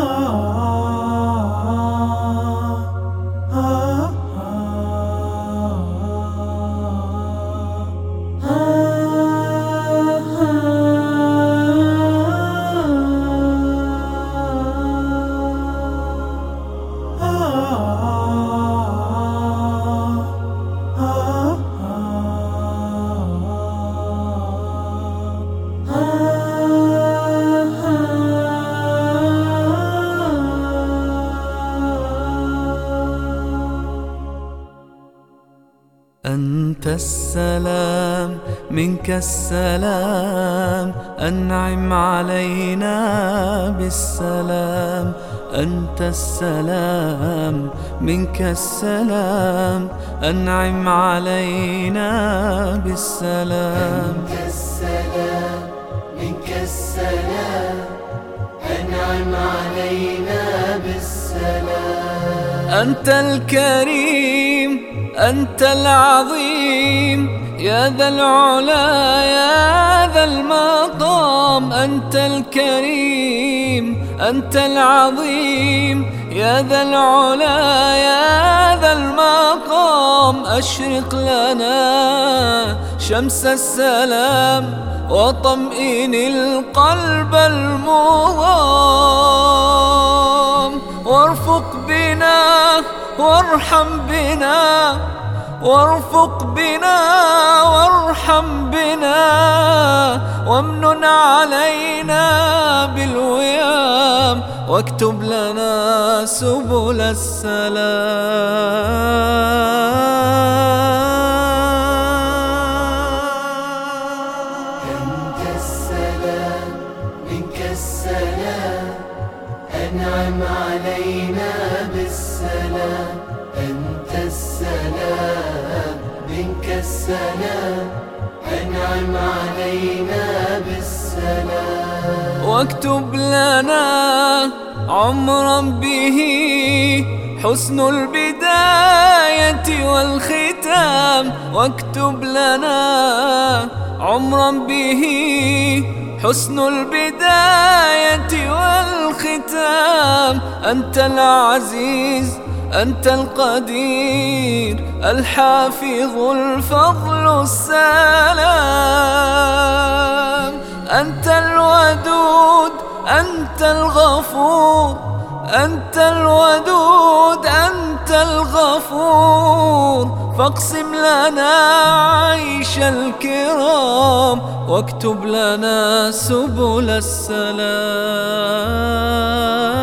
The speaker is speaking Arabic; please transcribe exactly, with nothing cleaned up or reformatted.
أنت السلام منك السلام، أنعم علينا بالسلام. أنت السلام منك السلام، أنعم علينا بالسلام. أنت السلام منك السلام، أنعم علينا بالسلام. أنت الكريم أنت العظيم، يا ذا العلا يا ذا المقام. أنت الكريم أنت العظيم، يا ذا العلا يا ذا المقام. أشرق لنا شمس السلام، وطمئن القلب المغام. وارفق بنا وارحم بنا، وارفق بنا وارحم بنا، وامنن علينا بالوئام، واكتب لنا سبل السلام. أنت السلام منك السلام، أنعم علينا بالسلام. أنت السلام منك السلام، أنعم علينا بالسلام. واكتب لنا عمرا به حسن البداية والختام. واكتب لنا عمرا به حسن البداية والختام. أنت العزيز أنت القدير، الحافظ الفضل السلام. أنت الودود أنت الغفور، أنت الودود أنت الغفور. فاقسم لنا عيش الكرام، واكتب لنا سبل السلام.